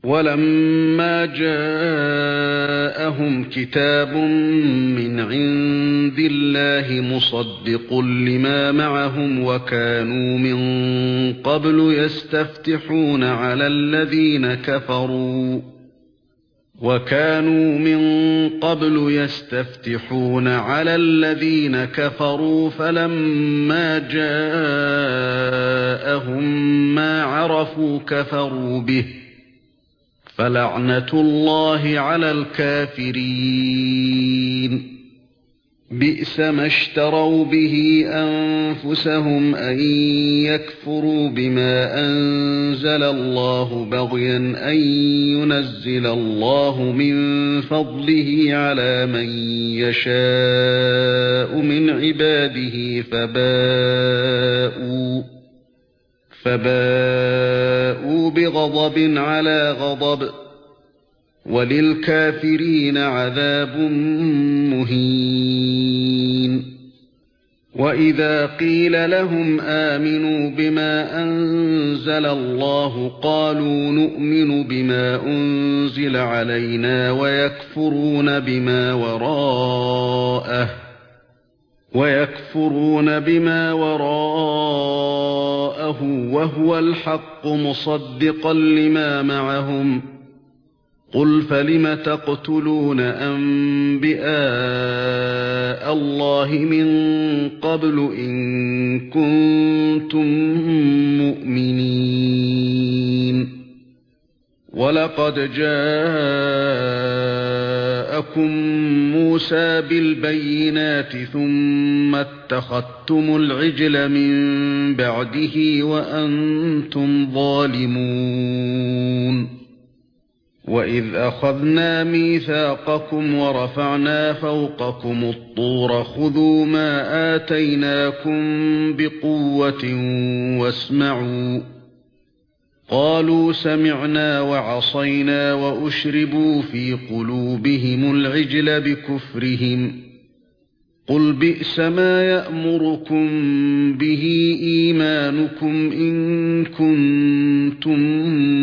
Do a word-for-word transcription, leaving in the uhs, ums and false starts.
وَلَمَّا جَاءَهُمْ كِتَابٌ مِّنْ عِندِ اللَّهِ مُصَدِّقٌ لِّمَا مَعَهُمْ وَكَانُوا مِن قَبْلُ يَسْتَفْتِحُونَ عَلَى الَّذِينَ كَفَرُوا وَكَانُوا مِن قَبْلُ يَسْتَفْتِحُونَ عَلَى الَّذِينَ كَفَرُوا فَلَمَّا جَاءَهُم مَّا عَرَفُوا كَفَرُوا بِهِ فَلَعْنَةُ اللَّهِ عَلَى الْكَافِرِينَ بِئْسَ مَا اشْتَرَوْا بِهِ أَنفُسَهُمْ أَن يَكْفُرُوا بِمَا أَنزَلَ اللَّهُ بَغْيًا أَن يُنَزِّلَ اللَّهُ مِن فَضْلِهِ عَلَى مَن يَشَاءُ مِنْ عِبَادِهِ فَبَاءُوا فَبَاءُوا بِغَضَبٍ عَلَى غَضَبٍ وَلِلْكَافِرِينَ عَذَابٌ مُهِينٌ وَإِذَا قِيلَ لَهُمْ آمِنُوا بِمَا أَنزَلَ اللَّهُ قَالُوا نُؤْمِنُ بِمَا أُنزِلَ عَلَيْنَا وَيَكْفُرُونَ بِمَا وَرَاءَهُ وَيَكْفُرُونَ بِمَا وَرَاءَهُ وَهُوَ الْحَقُّ مُصَدِّقًا لِّمَا مَعَهُمْ قُلْ فَلِمَ تَقْتُلُونَ أَنبِيَاءَ اللَّهِ مِن قَبْلُ إِن كُنتُم مُّؤْمِنِينَ وَلَقَدْ جَاءَكُم مُّوسَىٰ بِالْبَيِّنَاتِ ثُمَّ اتَّخَذْتُمُ الْعِجْلَ مِن بَعْدِهِ وَأَنتُمْ ظَالِمُونَ وَإِذْ أَخَذْنَا مِيثَاقَكُمْ وَرَفَعْنَا فَوْقَكُمُ الطُّورَ خُذُوا مَا آتَيْنَاكُمْ بِقُوَّةٍ وَاسْمَعُوا قَالُوا سَمِعْنَا وَعَصَيْنَا وَأُشْرِبُوا فِي قُلُوبِهِمُ الْعِجْلَ بِكُفْرِهِمْ قُلْ بِئْسَ مَا يَأْمُرُكُم بِهِ إِيمَانُكُمْ إِن كُنتُم